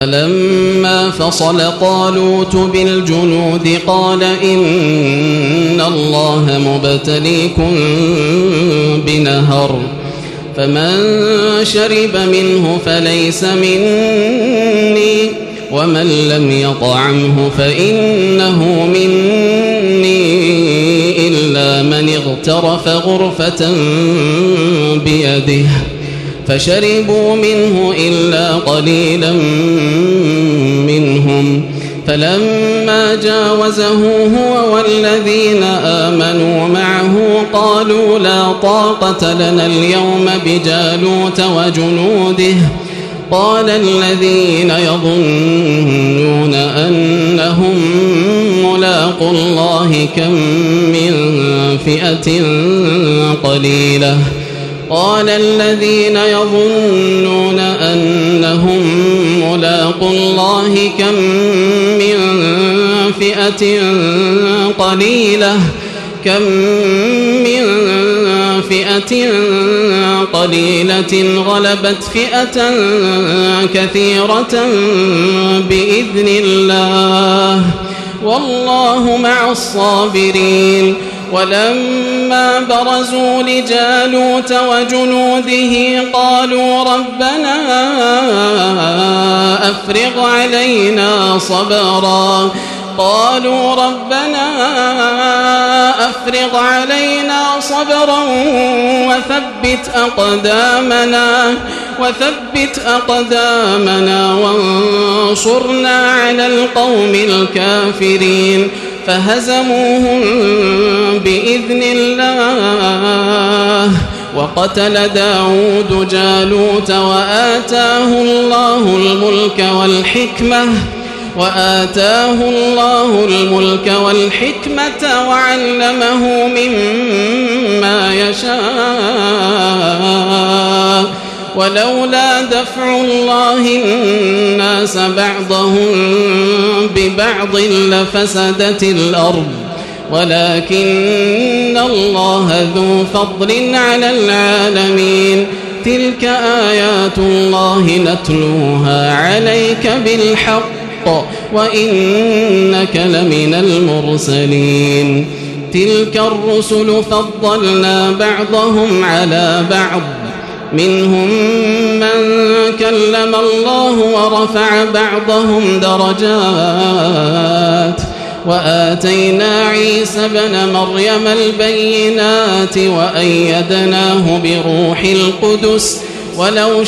لما فصل طالوت بالجنود قال إن الله مبتليكم بنهر فمن شرب منه فليس مني ومن لم يطعمه فإنه مني إلا من اغترف غرفة بيده فشربوا منه إلا قليلا منهم فلما جاوزه هو والذين آمنوا معه قالوا لا طاقة لنا اليوم بجالوت وجنوده قال الذين يظنون أنهم ملاقوا الله كم من فئة قليلة قال الذين يظنون أنهم ملاقوا الله كم من فئة قليلة غلبت فئة كثيرة بإذن الله والله مع الصابرين ولما برزوا لجالوت وجنوده قالوا ربنا أفرغ علينا صبرا وثبت أقدامنا وانصرنا على القوم الكافرين فهزموهم بإذن الله وقتل داود جالوت وآتاه الله الملك والحكمة وعلمه مما يشاء ولولا دفع الله الناس بعضهم ببعض لفسدت الأرض ولكن الله ذو فضل على العالمين تلك آيات الله نتلوها عليك بالحق وإنك لمن المرسلين تلك الرسل فضلنا بعضهم على بعض منهم من كلم الله ورفع بعضهم درجات وآتينا عيسى ابن مريم البينات وأيدناه بروح القدس ولو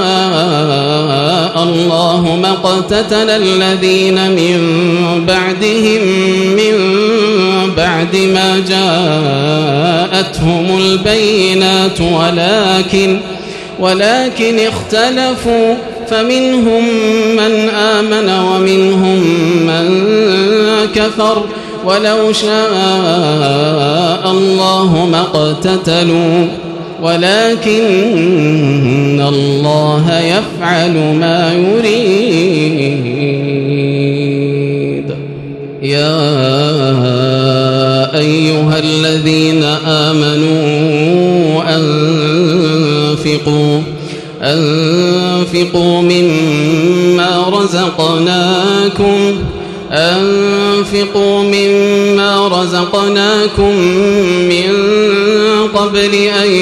شاء الله ما اقتتل الذين من بعدهم من بعد ما جاءتهم البينات ولكن اختلفوا فمنهم من آمن ومنهم من كفر ولو شاء الله ما اقتتلوا ولكن الله يفعل ما يريد يا أيها الذين آمنوا أنفقوا مما رزقناكم من قبل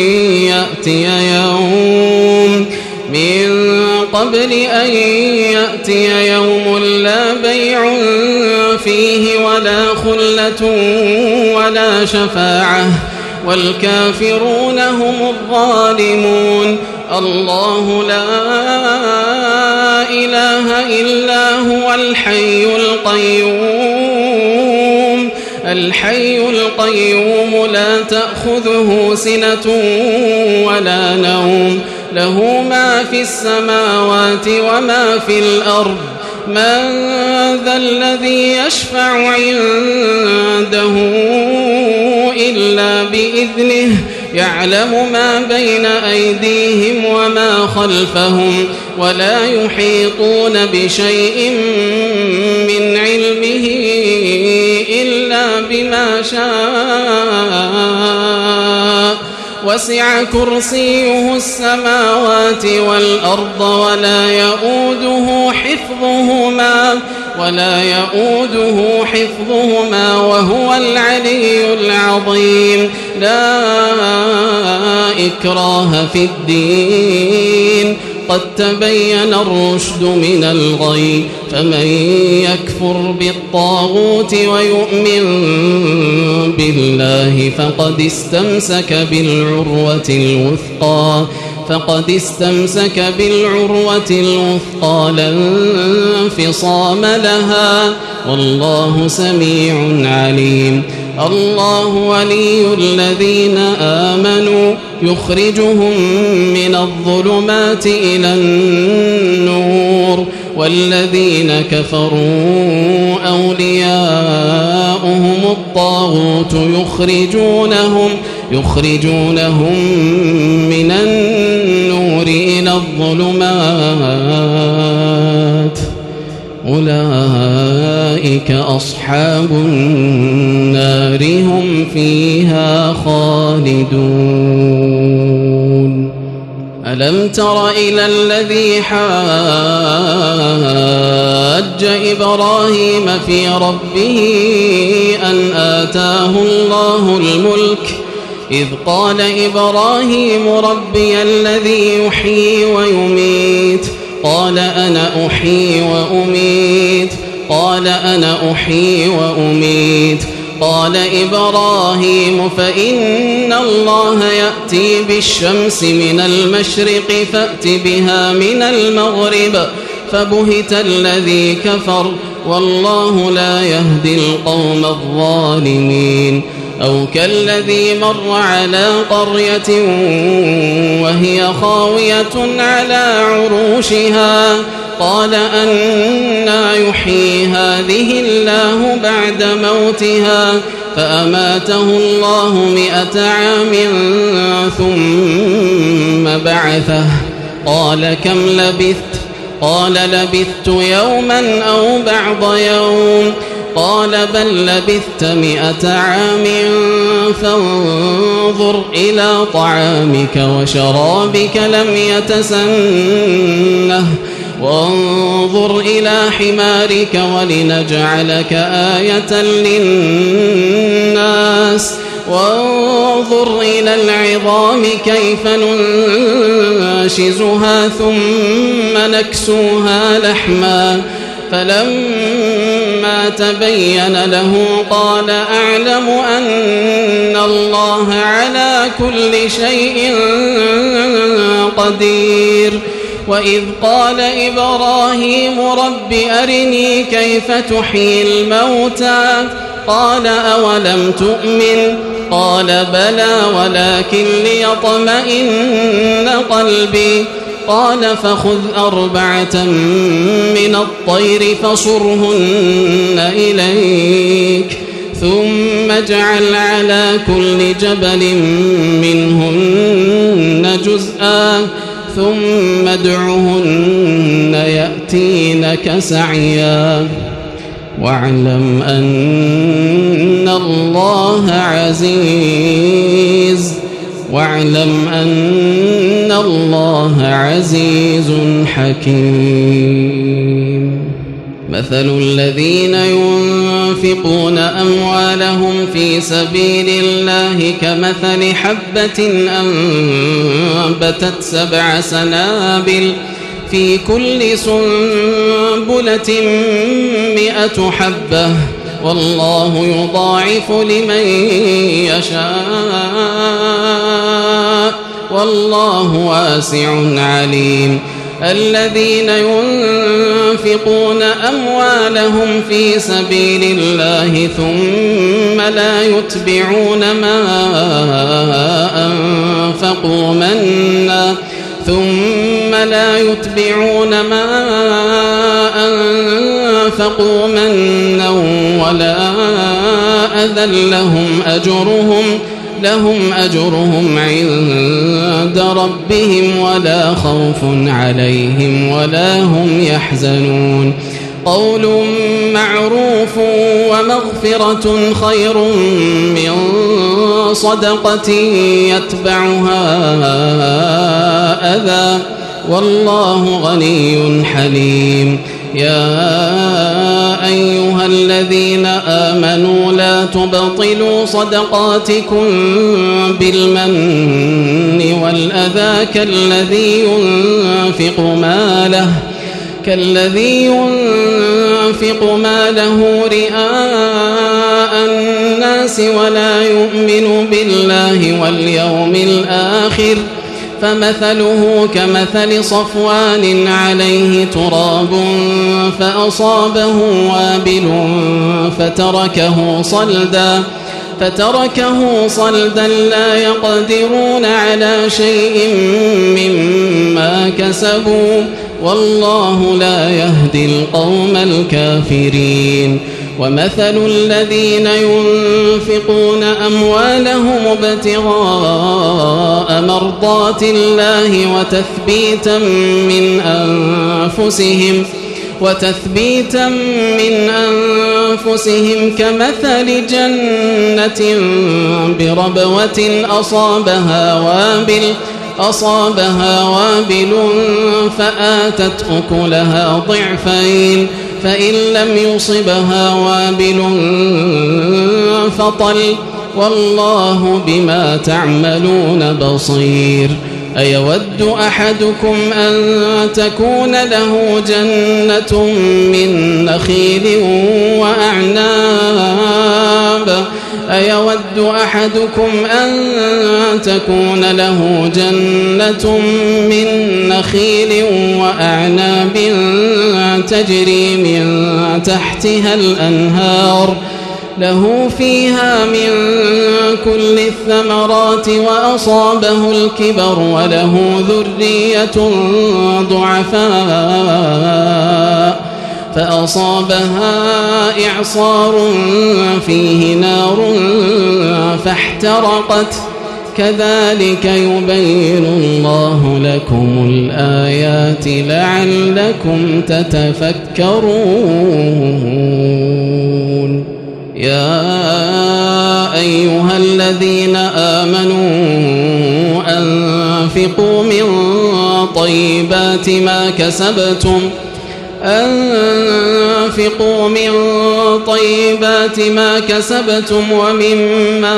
أن يأتي يوم لا بيع فيه ولا خلة ولا شفاعة والكافرون هم الظالمون الله لا إله إلا هو الحي القيوم لا تأخذه سنة ولا نوم له ما في السماوات وما في الأرض من ذا الذي يشفع عنده إلا بإذنه يعلم ما بين أيديهم وما خلفهم ولا يحيطون بشيء من علمه إلا بما شاء وسع كرسيه السماوات والأرض ولا يؤوده حفظهما وهو العلي العظيم. لا إكراه في الدين قد تبين الرشد من الغي فمن يكفر بالطاغوت ويؤمن بالله فقد استمسك بالعروة الوثقى لا انفصام لها والله سميع عليم. الله ولي الذين آمنوا يخرجهم من الظلمات إلى النور والذين كفروا أولياؤهم الطاغوت يخرجونهم من النور إلى الظلمات أولئك أصحاب النار هم فيها خالدون. ألم تر إلى الذي حاج إبراهيم في ربه أن آتاه الله الملك إذ قال إبراهيم ربي الذي يحيي ويميت قال أنا أحيي وأميت قال إبراهيم فإن الله يأتي بالشمس من المشرق فأت بها من المغرب فبهت الذي كفر والله لا يهدي القوم الظالمين. أو كالذي مر على قرية وهي خاوية على عروشها قال أنى يحيي هذه الله بعد موتها فأماته الله 100 عام ثم بعثه قال كم لبثت قال لبثت يوما أو بعض يوم قال بل لبثت 100 عام فانظر إلى طعامك وشرابك لم يتسنه وانظر إلى حمارك ولنجعلك آية للناس وانظر إلى العظام كيف ننشزها ثم نكسوها لحما فلما تبين له قال أعلم أن الله على كل شيء قدير. وإذ قال إبراهيم رب أرني كيف تحيي الموتى قال أولم تؤمن قال بلى ولكن ليطمئن قلبي قال فخذ 4 من الطير فصرهن إليك ثم اجعل على كل جبل منهن جزءا ثم ادعهن يأتينك سعيا واعلم أن الله عزيز حكيم. مثل الذين ينفقون أموالهم في سبيل الله كمثل حبة أنبتت 7 سنابل في كل سنبلة 100 حبة والله يضاعف لمن يشاء والله واسع عليم. الذين ينفقون أموالهم في سبيل الله ثم لا يتبعون ما أنفقوا منا ولا أذى لهم أجرهم عند ربهم ولا خوف عليهم ولا هم يحزنون. قول معروف ومغفرة خير من صدقة يتبعها أذى والله غني حليم. يا أيها الذين آمنوا لا تبطلوا صدقاتكم بالمن والأذى كالذي ينفق ماله رئاء الناس ولا يؤمن بالله واليوم الآخر فمثله كمثل صفوان عليه تراب فأصابه وابل فتركه صلدا لا يقدرون على شيء مما كسبوا والله لا يهدي القوم الكافرين. ومثل الذين ينفقون أموالهم ابتغاء مرضات الله وتثبيتا من أنفسهم كمثل جنة بربوة أصابها وابل فآتت أكلها ضعفين فإن لم يصبها وابل فطل والله بما تعملون بصير. أيود أحدكم أن تكون له جنة من نخيل وأعناب تجري من تحتها الأنهار له فيها من كل الثمرات وأصابه الكبر وله ذرية ضعفاء فأصابها إعصار فيه نار فاحترقت كذلك يبين الله لكم الآيات لعلكم تتفكرون. يا أيها الذين آمنوا أنفقوا من طيبات ما كسبتم ومما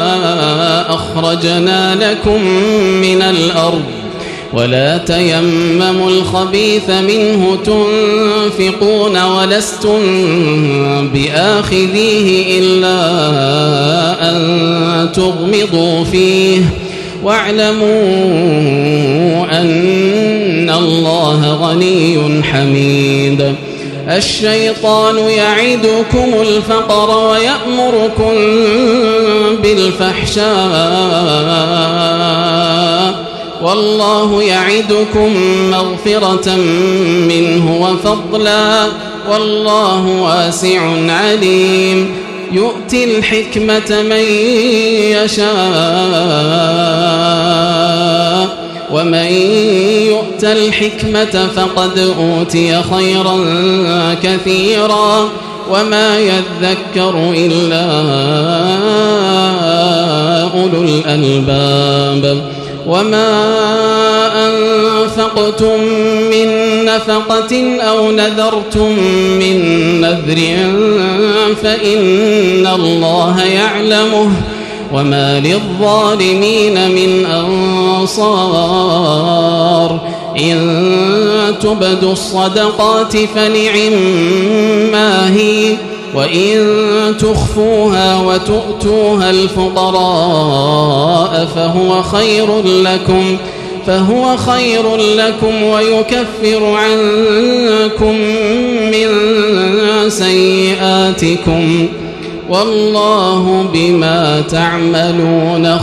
أخرجنا لكم من الأرض ولا تيمموا الخبيث منه تنفقون ولستم بآخذيه إلا أن تغمضوا فيه واعلموا أن الله غني حميد. الشيطان يعدكم الفقر ويأمركم بالفحشاء والله يعدكم مغفرة منه وفضلا والله واسع عليم. يؤتي الحكمة من يشاء ومن يؤت الحكمة فقد أوتي خيرا كثيرا وما يذكر إلا أولو الألباب. وما أنفقتم من نفقة أو نذرتم من نذر فإن الله يعلمه وما للظالمين من أنصار. إن تبدوا الصدقات فنعما هي وإن تخفوها وتؤتوها الفقراء فهو خير لكم ويكفر عنكم من سيئاتكم والله بما تعملون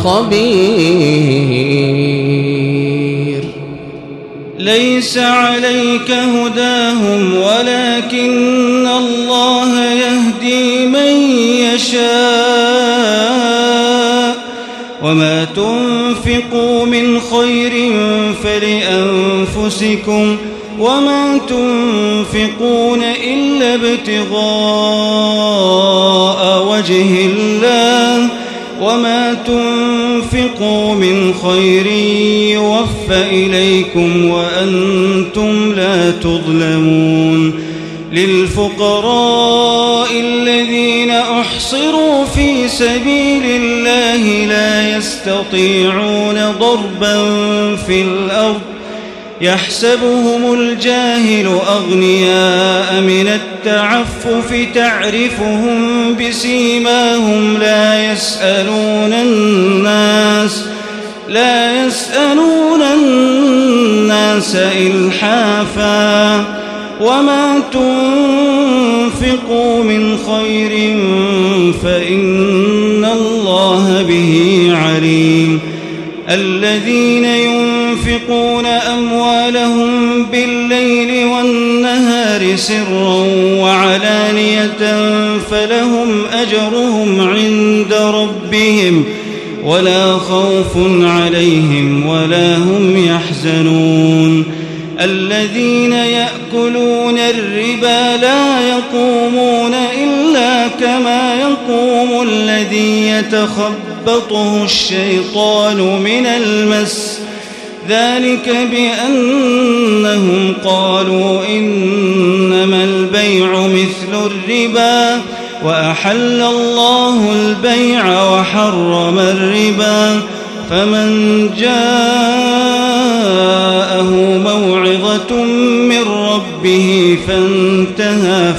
خبير. ليس عليك هداهم ولكن الله يهدي من يشاء وما تنفقوا من خير فلأنفسكم وما تنفقون إلا ابتغاء وجه الله وما تنفقوا من خير يوفى إليكم وأنتم لا تظلمون للفقراء الذين أحصروا في سبيل الله لا يستطيعون ضربا في الأرض يحسبهم الجاهل أغنياء من التعفف تعرفهم بسيماهم لا يسألون الناس إلحافا وما تنفقوا من خير فإن الله به عليم الذين ينفقون أموالهم بالليل والنهار سرا وعلانية فلهم أجرهم عند ربهم ولا خوف عليهم ولا هم يحزنون الذين يأكلون الربا لا يقومون إلا كما يقوم الذي يتخبطه الشيطان من المس ذلك بأنهم قالوا إنما البيع مثل الربا وأحل الله البيع وحرم الربا فمن جاءه موعظة من ربه فانتهى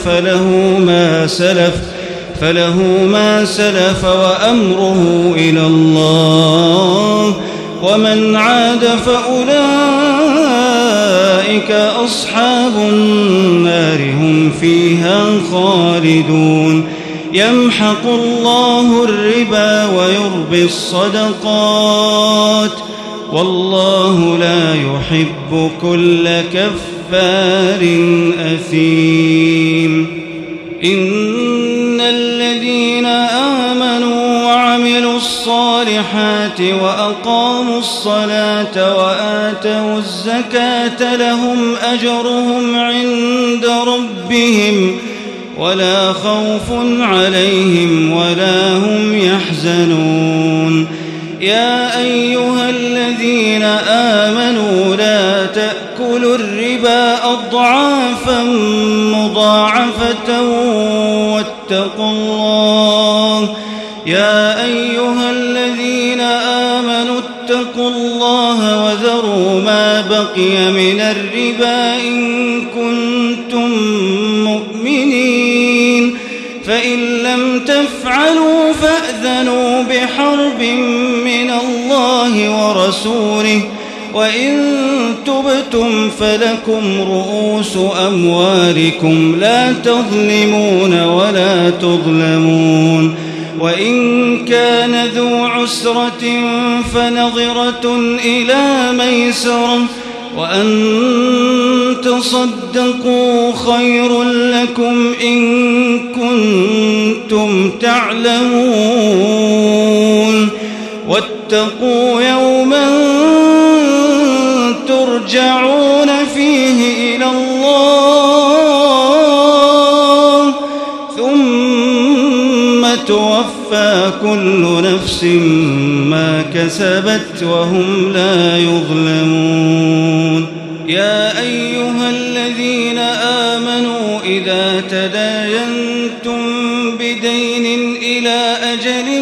فله ما سلف وأمره إلى الله ومن عاد فأولئك أصحاب النار هم فيها خالدون يمحق الله الربا ويربي الصدقات والله لا يحب كل كفار أثيم إن الذين آمنوا وعملوا الصالحات وأقاموا الصلاة وآتوا الزكاة لهم أجرهم عند ربهم ولا خوف عليهم ولا هم يحزنون يا أيها الذين آمنوا لا تأكلوا الربا أضعافا مضاعفة واتقوا الله يا أيها الذين آمنوا اتقوا الله وذروا ما بقي من الربا إن كنتم مؤمنين فإن لم تفعلوا فأذنوا بحرب من الله ورسوله وإن تبتم فلكم رؤوس أموالكم لا تظلمون ولا تظلمون وإن كان ذو عسرة فنظرة إلى ميسرة وأن تصدقوا خير لكم إن كنتم تعلمون واتقوا يوما ترجعون فيه إلى الله ثم توفى كل نفس ما كسبت وهم لا يظلمون يا أيها الذين آمنوا إذا تداينتم بدين إلى أجل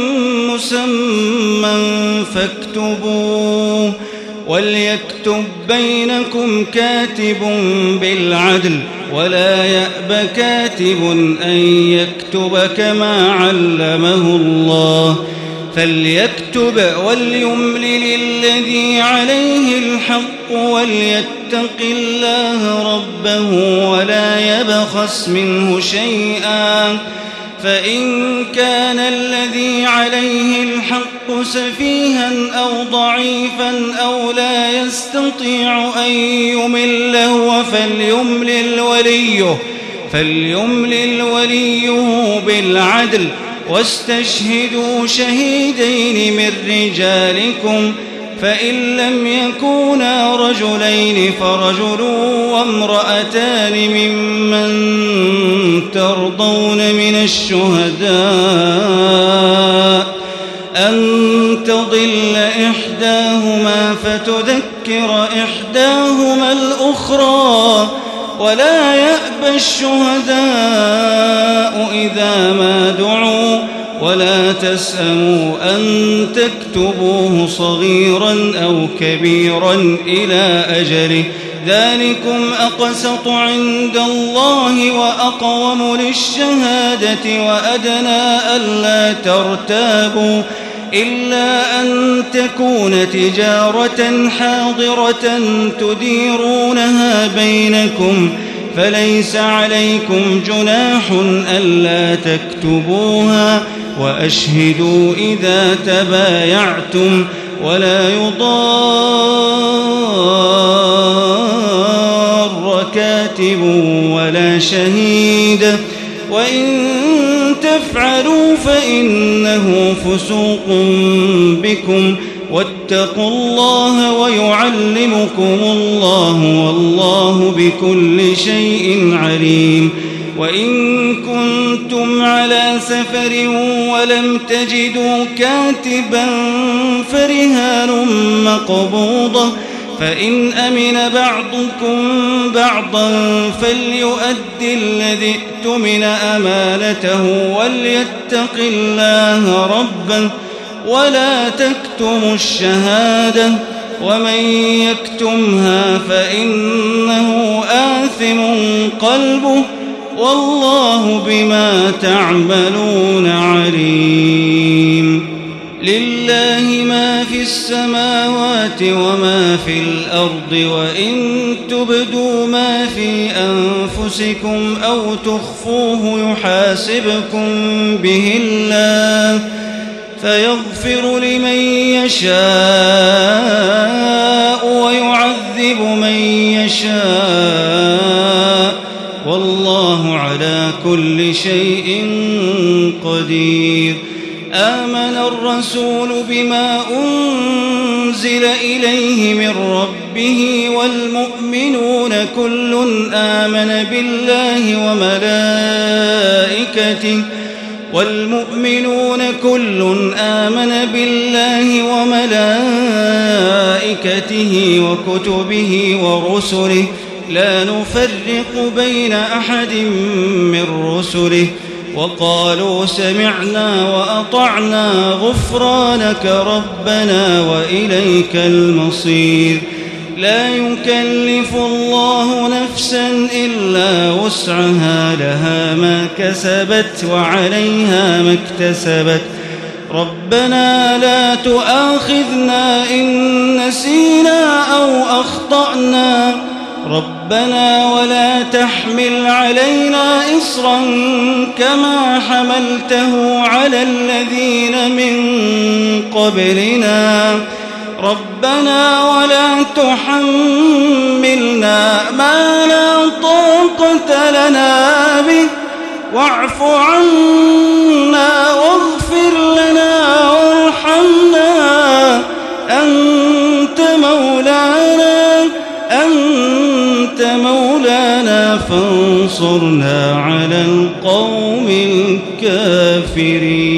مسمى فاكتبوه وليكتب بينكم كاتب بالعدل ولا يأب كاتب أن يكتب كما علمه الله فليكتب وليملل الذي عليه الحق وليتق الله ربه ولا يبخس منه شيئا فإن كان الذي عليه الحق سفيها أو ضعيفا أو لا يستطيع أن يمله فليملل وليه بالعدل واستشهدوا شهيدين من رجالكم فإن لم يكونا رجلين فرجل وامرأتان ممن ترضون من الشهداء أن تضل إحداهما فتذكر إحداهما الأخرى ولا يأبى الشهداء إذا ما دعوا ولا تسأموا أن تكتبوه صغيرا أو كبيرا إلى أجله ذلكم أقسط عند الله وأقوم للشهادة وأدنى ألا ترتابوا إلا أن تكون تجارة حاضرة تديرونها بينكم فليس عليكم جناح ألا تكتبوها وأشهدوا إذا تبايعتم ولا يضار كاتب ولا شهيد وإن تفعلوا فإنه فسوق بكم واتقوا الله ويعلمكم الله والله بكل شيء عليم وإن كنتم على سفر ولم تجدوا كاتبا فرهان مقبوضة فإن أمن بعضكم بعضا فليؤدي الذي اؤتمن أمانته وليتق الله ربه ولا تكتموا الشهادة ومن يكتمها فإنه آثم قلبه والله بما تعملون عليم لله ما في السماوات وما في الأرض وإن تبدوا ما في أنفسكم أو تخفوه يحاسبكم به الله فيغفر لمن يشاء ويعذب من يشاء والله على كل شيء قدير آمن الرسول بما أنزل إليه من ربه والمؤمنون كل آمن بالله وملائكته وكتبه ورسله لا نفرق بين أحد من رسله وقالوا سمعنا وأطعنا غفرانك ربنا وإليك المصير لا يكلف الله نفسا إلا وسعها لها ما كسبت وعليها ما اكتسبت ربنا لا تؤاخذنا إن نسينا أو أخطأنا ربنا ولا تحمل علينا إصرا كما حملته على الذين من قبلنا ربنا ولا تحملنا ما لا طاقة لنا به واعف عنا واغفر لنا وارحمنا أنت مولانا فانصرنا على القوم الكافرين